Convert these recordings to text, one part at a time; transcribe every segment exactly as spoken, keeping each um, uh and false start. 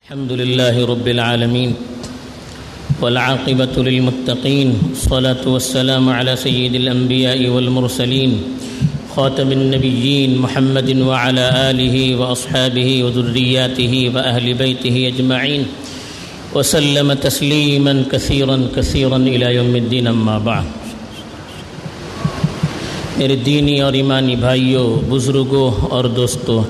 الحمد لله رب العالمين والعاقبة للمتقين والصلاة والسلام على سيد الأنبياء والمرسلين خاتم النبيين محمد وعلى آله وأصحابه وذرياته وأهل بيته أجمعين وسلم تسليما كثيرا كثيرا إلى يوم الدين. أما بعد، میرے دینی اور ایمانی بھائیوں، بزرگوں اور دوستوں،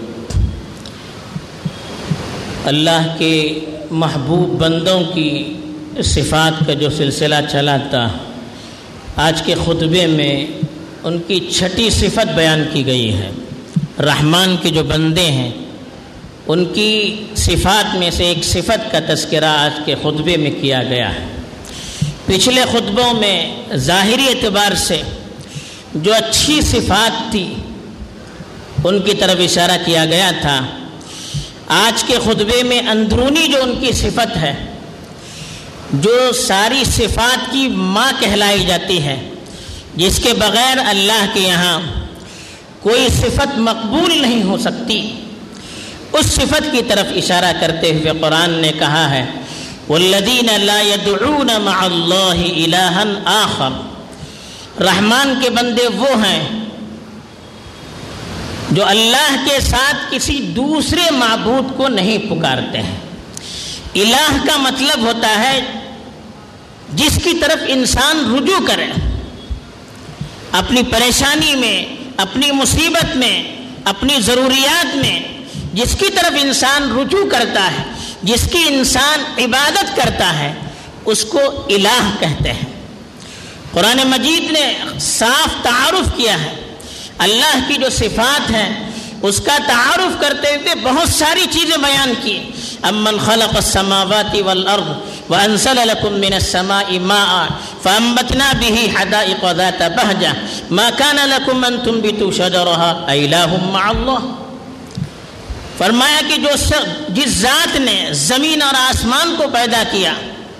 اللہ کے محبوب بندوں کی صفات کا جو سلسلہ چلا تھا، آج کے خطبے میں ان کی چھٹی صفت بیان کی گئی ہے. رحمان کے جو بندے ہیں ان کی صفات میں سے ایک صفت کا تذکرہ آج کے خطبے میں کیا گیا ہے. پچھلے خطبوں میں ظاہری اعتبار سے جو اچھی صفات تھی ان کی طرف اشارہ کیا گیا تھا. آج کے خطبے میں اندرونی جو ان کی صفت ہے، جو ساری صفات کی ماں کہلائی جاتی ہے، جس کے بغیر اللہ کے یہاں کوئی صفت مقبول نہیں ہو سکتی، اس صفت کی طرف اشارہ کرتے ہوئے قرآن نے کہا ہے وَالَّذِينَ لَا يَدْعُونَ مَعَ اللَّهِ إِلَٰهًا آخَرَ. رحمان کے بندے وہ ہیں جو اللہ کے ساتھ کسی دوسرے معبود کو نہیں پکارتے ہیں. الہ کا مطلب ہوتا ہے جس کی طرف انسان رجوع کرے، اپنی پریشانی میں، اپنی مصیبت میں، اپنی ضروریات میں جس کی طرف انسان رجوع کرتا ہے، جس کی انسان عبادت کرتا ہے، اس کو الہ کہتے ہیں. قرآن مجید نے صاف تعارف کیا ہے اللہ کی جو صفات ہیں، اس کا تعارف کرتے ہوئے بہت ساری چیزیں بیان کی. امن خلق السماوات والارض وانزل لكم من السماء ماء فانبتنا به حدائق ذات بهجة ما كان لكم ان تنبتوا شجرها أإله مع الله. فرمایا کہ جو جس ذات نے زمین اور آسمان کو پیدا کیا،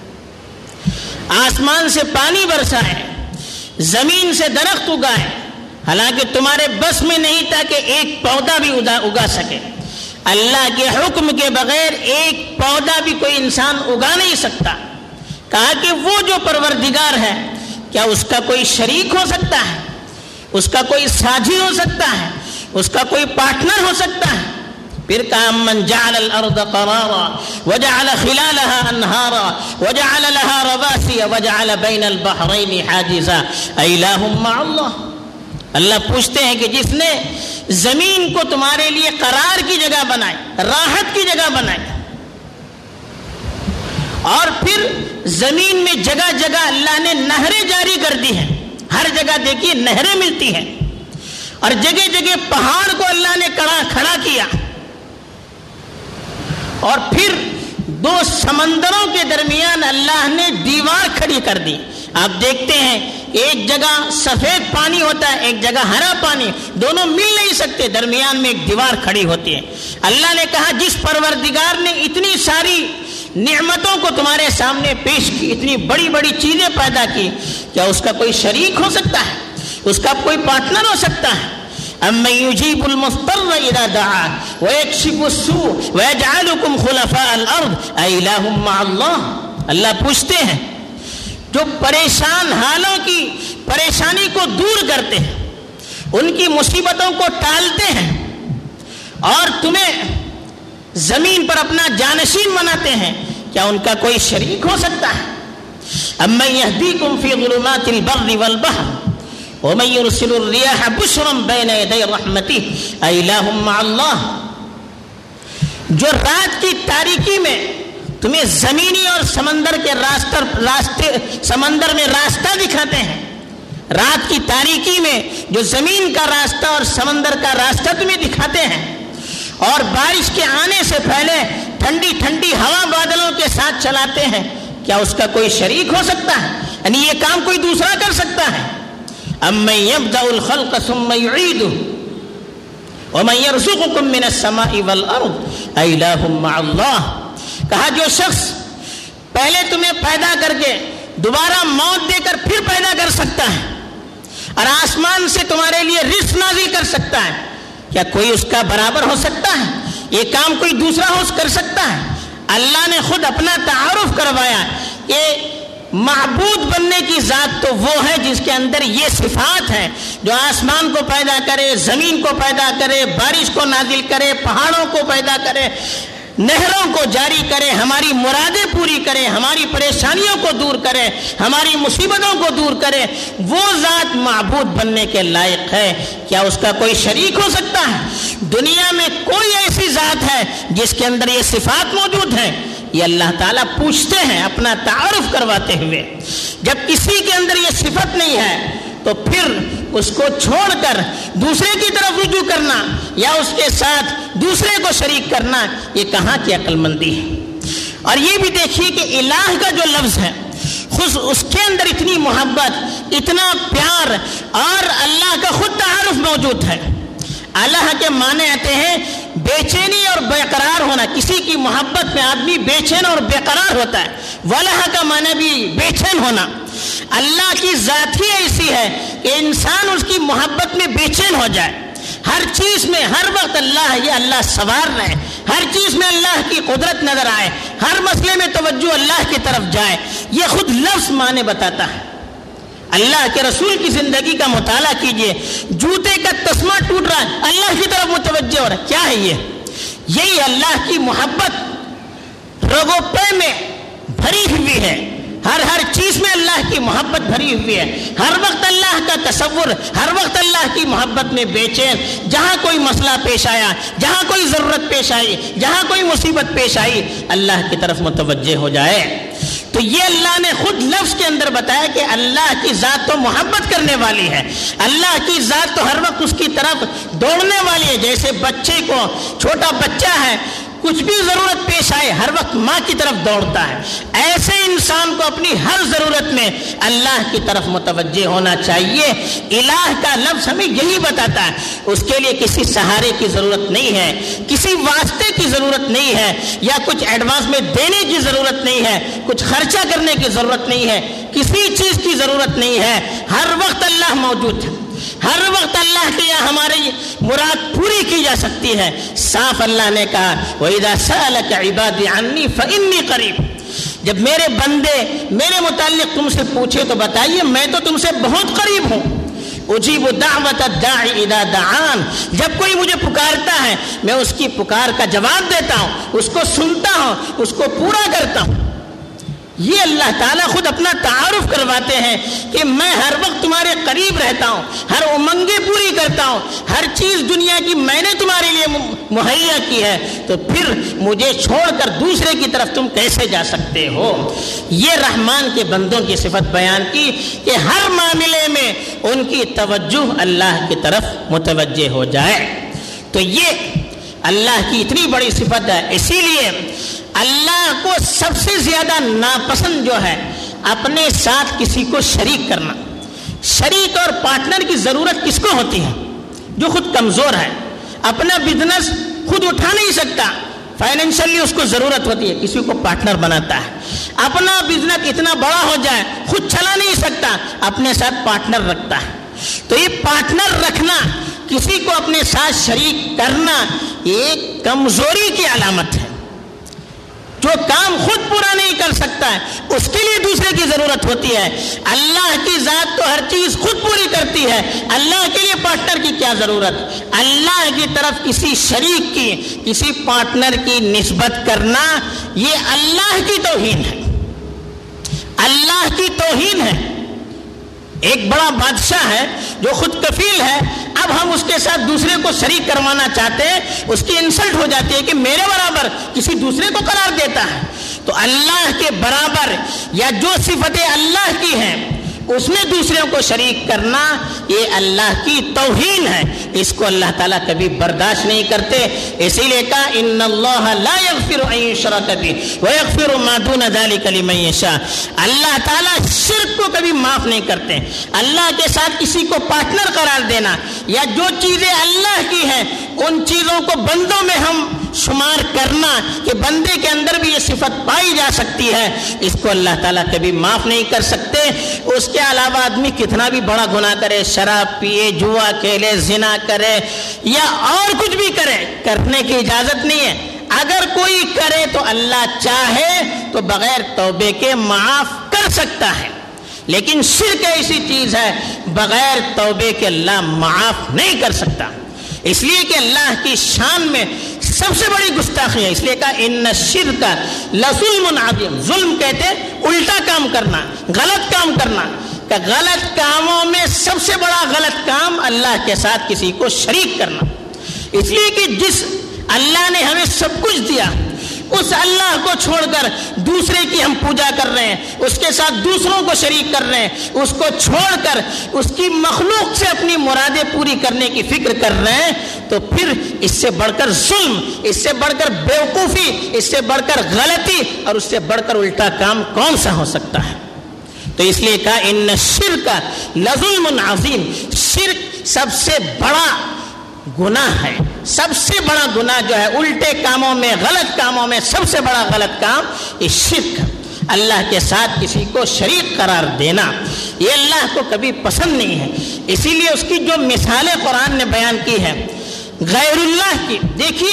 آسمان سے پانی برسائے، زمین سے درخت اگائے، حالانکہ تمہارے بس میں نہیں تھا کہ ایک پودا بھی اگا سکے. اللہ کے حکم کے بغیر ایک پودا بھی کوئی انسان اگا نہیں سکتا. کہا کہ وہ جو پروردگار ہے، کیا اس کا کوئی شریک ہو سکتا ہے؟ اس کا کوئی ساجی ہو سکتا ہے؟ اس کا کوئی پارٹنر ہو سکتا ہے؟ پھر کہا من جعل الارض قرارا وجعل خلالها انہارا وجعل لها رواسي وجعل بين البحرين حاجزا أإله مع الله. اللہ پوچھتے ہیں کہ جس نے زمین کو تمہارے لیے قرار کی جگہ بنائی، راحت کی جگہ بنائی، اور پھر زمین میں جگہ جگہ اللہ نے نہریں جاری کر دی ہیں. ہر جگہ دیکھیے نہریں ملتی ہیں، اور جگہ جگہ پہاڑ کو اللہ نے کڑا کھڑا کیا، اور پھر دو سمندروں کے درمیان اللہ نے دیوار کھڑی کر دی. آپ دیکھتے ہیں ایک جگہ سفید پانی ہوتا ہے، ایک جگہ ہرا پانی، دونوں مل نہیں سکتے، درمیان میں ایک دیوار کھڑی ہوتی ہے. اللہ نے کہا جس پروردگار نے اتنی ساری نعمتوں کو تمہارے سامنے پیش کی، اتنی بڑی بڑی چیزیں پیدا کی، کیا اس کا کوئی شریک ہو سکتا ہے؟ اس کا کوئی پارٹنر ہو سکتا ہے؟ اَمَّن يُجِيبُ الْمُضْطَرَّ إِذَا دَعَاهُ وَيَكْشِفُ السُّوءَ وَيَجْعَلُكُمْ خُلَفَاءَ الْأَرْضِ أَإِلَٰهٌ مَّعَ اللَّهِ. اللہ پوچھتے ہیں جو پریشان حالوں کی پریشانی کو دور کرتے ہیں، ان کی مصیبتوں کو ٹالتے ہیں، اور تمہیں زمین پر اپنا جانشین بناتے ہیں، کیا ان کا کوئی شریک ہو سکتا ہے؟ اَمَّن يَهْدِيكُمْ فِي ظُلُمَاتِ الْبَرِّ وَالْبَحْرِ وَمَن يُرْسِلُ الرِّيَاحَ بُشْرًا بَيْنَ يَدَيْ رَحْمَتِهِ أَإِلَٰهٌ مَّعَ اللَّهِ. جو رات کی تاریکی میں تمہیں زمینی اور سمندر کے راستہ راستے سمندر میں راستہ دکھاتے ہیں، رات کی تاریکی میں جو زمین کا راستہ اور سمندر کا راستہ تمہیں دکھاتے ہیں، اور بارش کے آنے سے پہلے ٹھنڈی ٹھنڈی ہوا بادلوں کے ساتھ چلاتے ہیں، کیا اس کا کوئی شریک ہو سکتا ہے؟ یعنی یہ کام کوئی دوسرا کر سکتا ہے؟ اَمَّن يَبْدَأُ الْخَلْقَ ثُمَّ يُعِيدُهُ وَمَن يَرْزُقُكُم مِّنَ السَّمَاءِ وَالْأَرْضِ أَإِلَٰهٌ مَّعَ اللَّهِ. کہا جو شخص پہلے تمہیں پیدا کر کے دوبارہ موت دے کر پھر پیدا کر سکتا ہے، اور آسمان سے تمہارے لیے رزق نازل کر سکتا ہے، کیا کوئی اس کا برابر ہو سکتا ہے؟ یہ کام کوئی دوسرا ہو کر سکتا ہے؟ اللہ نے خود اپنا تعارف کروایا کہ معبود بننے کی ذات تو وہ ہے جس کے اندر یہ صفات ہیں، جو آسمان کو پیدا کرے، زمین کو پیدا کرے، بارش کو نازل کرے، پہاڑوں کو پیدا کرے، نہروں کو جاری کرے، ہماری مرادیں پوری کرے، ہماری پریشانیوں کو دور کرے، ہماری مصیبتوں کو دور کرے، وہ ذات معبود بننے کے لائق ہے۔ کیا اس کا کوئی شریک ہو سکتا ہے؟ دنیا میں کوئی ایسی ذات ہے جس کے اندر یہ صفات موجود ہیں؟ یہ اللہ تعالیٰ پوچھتے ہیں اپنا تعارف کرواتے ہوئے۔ جب کسی کے اندر یہ صفت نہیں ہے تو پھر اس کو چھوڑ کر دوسرے کی طرف رجوع کرنا یا اس کے ساتھ دوسرے کو شریک کرنا، یہ کہاں کی عقل مندی ہے؟ اور یہ بھی دیکھیے کہ الہ کا جو لفظ ہے، خود اس کے اندر اتنی محبت، اتنا پیار، اور اللہ کا خود تعارف موجود ہے۔ الہ کے معنی آتے ہیں بے چینی اور بے قرار ہونا، کسی کی محبت میں آدمی بے چین اور بے قرار ہوتا ہے۔ والہ کا معنی بھی بے چین ہونا۔ اللہ کی ذات ہی ایسی ہے کہ انسان اس کی محبت میں بے چین ہو جائے، ہر چیز میں ہر وقت اللہ یہ اللہ سوار رہے، ہر چیز میں اللہ کی قدرت نظر آئے، ہر مسئلے میں توجہ اللہ کی طرف جائے۔ یہ خود لفظ معنی بتاتا ہے۔ اللہ کے رسول کی زندگی کا مطالعہ کیجئے، جوتے کا تسمہ ٹوٹ رہا ہے، اللہ کی طرف متوجہ ہو رہا ہے، کیا ہے یہ؟ یہی اللہ کی محبت رگوں پے میں بھری ہوئی ہے، ہر ہر چیز میں اللہ کی محبت بھری ہوئی ہے، ہر وقت اللہ کا تصور، ہر وقت اللہ کی محبت میں بے چین۔ جہاں کوئی مسئلہ پیش آیا، جہاں کوئی ضرورت پیش آئی، جہاں کوئی مصیبت پیش آئی، اللہ کی طرف متوجہ ہو جائے۔ تو یہ اللہ نے خود لفظ کے اندر بتایا کہ اللہ کی ذات تو محبت کرنے والی ہے، اللہ کی ذات تو ہر وقت اس کی طرف دوڑنے والی ہے۔ جیسے بچے کو، چھوٹا بچہ ہے، کچھ بھی ضرورت پیش آئے ہر وقت ماں کی طرف دوڑتا ہے، ایسے انسان کو اپنی ہر ضرورت میں اللہ کی طرف متوجہ ہونا چاہیے۔ الہ کا لفظ ہمیں یہی بتاتا ہے، اس کے لیے کسی سہارے کی ضرورت نہیں ہے، کسی واسطے کی ضرورت نہیں ہے، یا کچھ ایڈوانس میں دینے کی ضرورت نہیں ہے، کچھ خرچہ کرنے کی ضرورت نہیں ہے، کسی چیز کی ضرورت نہیں ہے۔ ہر وقت اللہ موجود ہے، ہر وقت اللہ کے یہاں ہماری مراد پوری کی جا سکتی ہے۔ صاف اللہ نے کہا وَإِذَا سَأَلَكَ عِبَادِي عَنِّي فَإِنِّي قَرِيبٌ، جب میرے بندے میرے متعلق تم سے پوچھے تو بتائیے میں تو تم سے بہت قریب ہوں۔ اجیب دعوت الداعی اذا دعان، جب کوئی مجھے پکارتا ہے میں اس کی پکار کا جواب دیتا ہوں، اس کو سنتا ہوں، اس کو پورا کرتا ہوں۔ یہ اللہ تعالیٰ خود اپنا تعارف کرواتے ہیں کہ میں ہر وقت تمہارے قریب رہتا ہوں، ہر امنگیں پوری کرتا ہوں، ہر چیز دنیا کی میں نے تمہارے لیے مہیا کی ہے، تو پھر مجھے چھوڑ کر دوسرے کی طرف تم کیسے جا سکتے ہو؟ یہ رحمان کے بندوں کی صفت بیان کی کہ ہر معاملے میں ان کی توجہ اللہ کی طرف متوجہ ہو جائے۔ تو یہ اللہ کی اتنی بڑی صفت ہے۔ اسی لیے اللہ کو سب سے زیادہ ناپسند جو ہے اپنے ساتھ کسی کو شریک کرنا۔ شریک اور پارٹنر کی ضرورت کس کو ہوتی ہے؟ جو خود کمزور ہے، اپنا بزنس خود اٹھا نہیں سکتا، فائنینشلی اس کو ضرورت ہوتی ہے، کسی کو پارٹنر بناتا ہے۔ اپنا بزنس اتنا بڑا ہو جائے خود چلا نہیں سکتا، اپنے ساتھ پارٹنر رکھتا ہے۔ تو یہ پارٹنر رکھنا، کسی کو اپنے ساتھ شریک کرنا، ایک کمزوری کی علامت ہے۔ جو کام خود پورا نہیں کر سکتا ہے اس کے لیے دوسرے کی ضرورت ہوتی ہے۔ اللہ کی ذات تو ہر چیز خود پوری کرتی ہے، اللہ کے لیے پارٹنر کی کیا ضرورت؟ اللہ کی طرف کسی شریک کی، کسی پارٹنر کی نسبت کرنا یہ اللہ کی توہین ہے، اللہ کی توہین ہے۔ ایک بڑا بادشاہ ہے جو خود کفیل ہے، اب ہم اس کے ساتھ دوسرے کو شریک کروانا چاہتے ہیں، اس کی انسلٹ ہو جاتی ہے کہ میرے برابر کسی دوسرے کو قرار دیتا ہے۔ تو اللہ کے برابر یا جو صفتیں اللہ کی ہیں اس میں دوسروں کو شریک کرنا یہ اللہ کی توہین ہے، اس کو اللہ تعالیٰ کبھی برداشت نہیں کرتے۔ اسی لیے کہا ان اللہ لا یغفر ان یشرک بہ ویغفر ما دون ذلک لمن یشاء، اللہ تعالیٰ شرک کو کبھی معاف نہیں کرتے۔ اللہ کے ساتھ کسی کو پارٹنر قرار دینا یا جو چیزیں اللہ کی ہیں ان چیزوں کو بندوں میں ہم شمار کرنا کہ بندے کے اندر بھی یہ صفت پائی جا سکتی ہے، اس کو اللہ تعالیٰ کبھی معاف نہیں کر سکتے۔ اس کے علاوہ آدمی کتنا بھی بڑا گناہ کرے، شراب پیے، جوا کھیلے، زنا کرے یا اور کچھ بھی کرے، کرنے کی اجازت نہیں ہے۔ اگر کوئی کرے تو اللہ چاہے تو بغیر توبے کے معاف کر سکتا ہے، لیکن شرک ایسی چیز ہے بغیر توبے کے اللہ معاف نہیں کر سکتا، اس لیے کہ اللہ کی شان میں سب سے بڑی گستاخی ہے، اس لیے کہا ان الشرک لظلم عظیم۔ ظلم کہتے الٹا کام کرنا، غلط کام کرنا، کہ غلط کاموں میں سب سے بڑا غلط کام اللہ کے ساتھ کسی کو شریک کرنا، اس لیے کہ جس اللہ نے ہمیں سب کچھ دیا اس اللہ کو چھوڑ کر دوسرے کی ہم پوجا کر رہے ہیں، اس کے ساتھ دوسروں کو شریک کر رہے ہیں، اس کو چھوڑ کر اس کی مخلوق سے اپنی مرادیں پوری کرنے کی فکر کر رہے ہیں، تو پھر اس سے بڑھ کر ظلم، اس سے بڑھ کر بیوقوفی، اس سے بڑھ کر غلطی اور اس سے بڑھ کر الٹا کام کون سا ہو سکتا ہے؟ تو اس لیے کہا ان الشرک لظلم عظیم، شرک سب سے بڑا گناہ ہے، سب سے بڑا گناہ جو ہے الٹے کاموں میں، غلط کاموں میں سب سے بڑا غلط کام یہ شرک، اللہ کے ساتھ کسی کو شریک قرار دینا، یہ اللہ کو کبھی پسند نہیں ہے۔ اسی لیے اس کی جو مثالیں قرآن نے بیان کی ہے غیر اللہ کی، دیکھیے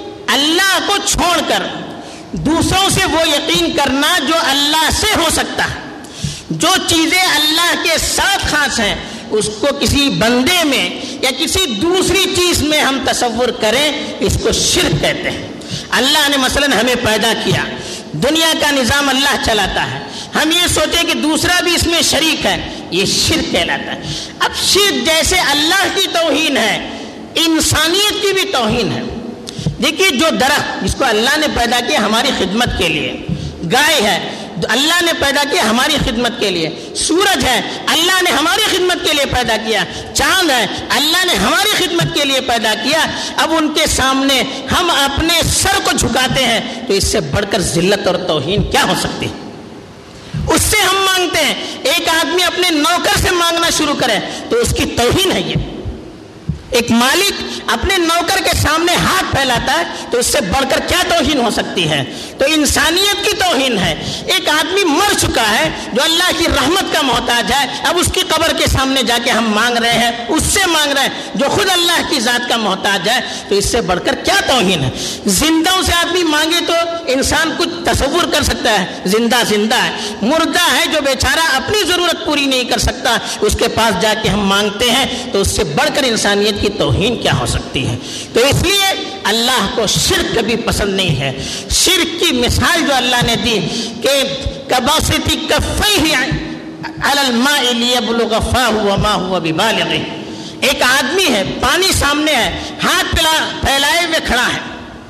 اللہ کو چھوڑ کر دوسروں سے وہ یقین کرنا جو اللہ سے ہو سکتا ہے، جو چیزیں اللہ کے ساتھ خاص ہیں اس کو کسی بندے میں یا کسی دوسری چیز میں ہم تصور کریں، اس کو شرک کہتے ہیں۔ اللہ نے مثلا ہمیں پیدا کیا، دنیا کا نظام اللہ چلاتا ہے، ہم یہ سوچیں کہ دوسرا بھی اس میں شریک ہے، یہ شرک کہلاتا ہے۔ اب شرک جیسے اللہ کی توہین ہے، انسانیت کی بھی توہین ہے۔ دیکھیے جو درخت جس کو اللہ نے پیدا کیا ہماری خدمت کے لیے، گائے ہے اللہ نے پیدا کیا ہماری خدمت کے لیے، سورج ہے اللہ نے ہماری خدمت کے لیے پیدا کیا، چاند ہے اللہ نے ہماری خدمت کے لیے پیدا کیا، اب ان کے سامنے ہم اپنے سر کو جھکاتے ہیں تو اس سے بڑھ کر ذلت اور توہین کیا ہو سکتی ہے؟ اس سے ہم مانگتے ہیں، ایک آدمی اپنے نوکر سے مانگنا شروع کرے تو اس کی توہین ہے یہ۔ ایک مالک اپنے نوکر کے سامنے ہاتھ پھیلاتا ہے تو اس سے بڑھ کر کیا توہین ہو سکتی ہے؟ تو انسانیت کی توہین ہے۔ ایک آدمی مر چکا ہے جو اللہ کی رحمت کا محتاج ہے، اب اس کی قبر کے سامنے جا کے ہم مانگ رہے ہیں، اس سے مانگ رہے ہیں جو خود اللہ کی ذات کا محتاج ہے، تو اس سے بڑھ کر کیا توہین ہے؟ زندوں سے آدمی مانگے تو انسان کچھ تصور کر سکتا ہے، زندہ زندہ ہے، مردہ ہے جو بیچارہ اپنی ضرورت پوری نہیں کر سکتا، اس کے پاس جا کے ہم مانگتے ہیں تو اس سے بڑھ کر انسانیت کی توہین کیا ہو سکتی ہے؟ تو اس لیے اللہ کو شرک کبھی پسند نہیں ہے۔ شرک کی مثال جو اللہ نے دی کہ کباسط کفیہ علی الماء لیبلغ فاہ وما هو ببالغہ، ایک آدمی ہے پانی سامنے ہے، ہاتھ پھیلائے ہوئے کھڑا ہے،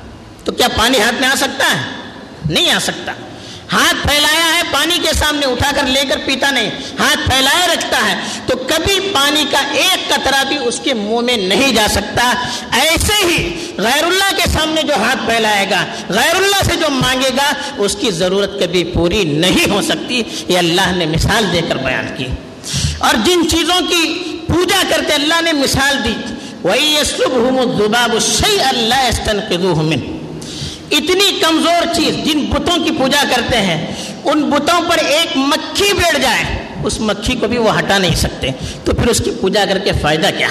تو کیا پانی ہاتھ میں آ سکتا ہے؟ نہیں آ سکتا۔ ہاتھ پھیلایا ہے پانی کے سامنے، اٹھا کر لے کر پیتا نہیں، ہاتھ پھیلائے رکھتا ہے، تو کبھی پانی کا ایک قطرہ بھی اس کے منہ میں نہیں جا سکتا۔ ایسے ہی غیر اللہ کے سامنے جو ہاتھ پھیلائے گا، غیر اللہ سے جو مانگے گا، اس کی ضرورت کبھی پوری نہیں ہو سکتی۔ یہ اللہ نے مثال دے کر بیان کی۔ اور جن چیزوں کی پوجا کرتے اللہ نے مثال دی، وَيَسْلُبْهُمُ الذُّبَابُ شَيْئًا لَا يَسْتَنْقِذُوهُ مِنْهُ، اتنی کمزور چیز جن بتوں کی پوجا کرتے ہیں، ان بتوں پر ایک مکھی بیٹھ جائے اس مکھی کو بھی وہ ہٹا نہیں سکتے، تو پھر اس کی پوجا کر کے فائدہ کیا؟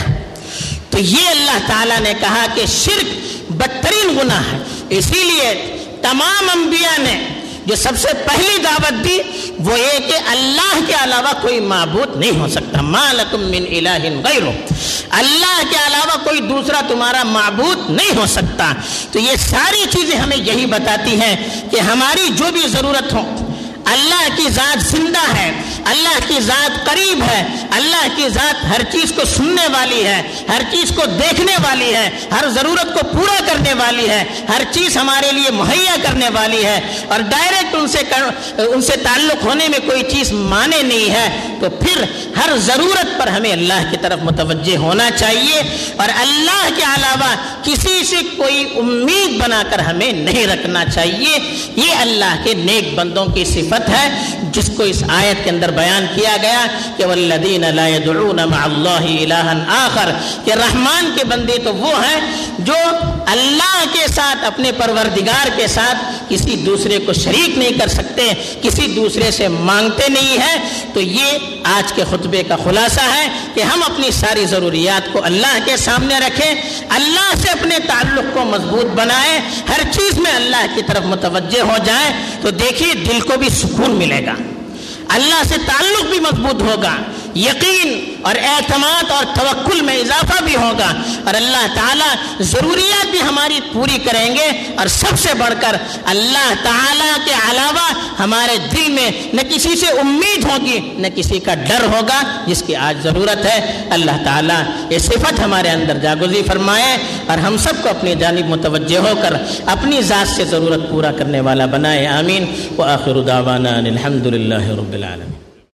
تو یہ اللہ تعالیٰ نے کہا کہ شرک بدترین گناہ ہے۔ اسی لیے تمام انبیاء نے جو سب سے پہلی دعوت دی وہ یہ کہ اللہ کے علاوہ کوئی معبود نہیں ہو سکتا، ما لکم من الہ غیرہ، اللہ کے علاوہ کوئی دوسرا تمہارا معبود نہیں ہو سکتا۔ تو یہ ساری چیزیں ہمیں یہی بتاتی ہیں کہ ہماری جو بھی ضرورت ہو، اللہ کی ذات زندہ ہے، اللہ کی ذات قریب ہے، اللہ کی ذات ہر چیز کو سننے والی ہے، ہر چیز کو دیکھنے والی ہے، ہر ضرورت کو پورا کرنے والی ہے، ہر چیز ہمارے لیے مہیا کرنے والی ہے، اور ڈائریکٹ ان سے ان سے تعلق ہونے میں کوئی چیز مانے نہیں ہے، تو پھر ہر ضرورت پر ہمیں اللہ کی طرف متوجہ ہونا چاہیے، اور اللہ کے علاوہ کسی سے کوئی امید بنا کر ہمیں نہیں رکھنا چاہیے۔ یہ اللہ کے نیک بندوں کی صفت ہے جس کو اس آیت کے اندر بیان کیا گیا کہ والذین لا يدعون مع اللہ الہا آخر، کہ رحمان کے بندے تو وہ ہیں جو اللہ کے ساتھ، اپنے پروردگار کے ساتھ کسی دوسرے کو شریک نہیں کر سکتے، کسی دوسرے سے مانگتے نہیں ہیں۔ تو یہ آج کے خطبے کا خلاصہ ہے کہ ہم اپنی ساری ضروریات کو اللہ کے سامنے رکھیں، اللہ سے اپنے تعلق کو مضبوط بنائیں، ہر چیز میں اللہ کی طرف متوجہ ہو جائیں، تو دیکھیے دل کو بھی سکون ملے گا، اللہ سے تعلق بھی مضبوط ہوگا، یقین اور اعتماد اور توکل میں اضافہ بھی ہوگا، اور اللہ تعالیٰ ضروریات بھی ہماری پوری کریں گے، اور سب سے بڑھ کر اللہ تعالیٰ کے علاوہ ہمارے دل میں نہ کسی سے امید ہوگی نہ کسی کا ڈر ہوگا، جس کی آج ضرورت ہے۔ اللہ تعالیٰ یہ صفت ہمارے اندر جاگزی فرمائے اور ہم سب کو اپنی جانب متوجہ ہو کر اپنی ذات سے ضرورت پورا کرنے والا بنائے، آمین۔ وآخر دعوانا الحمد للہ رب العالمین۔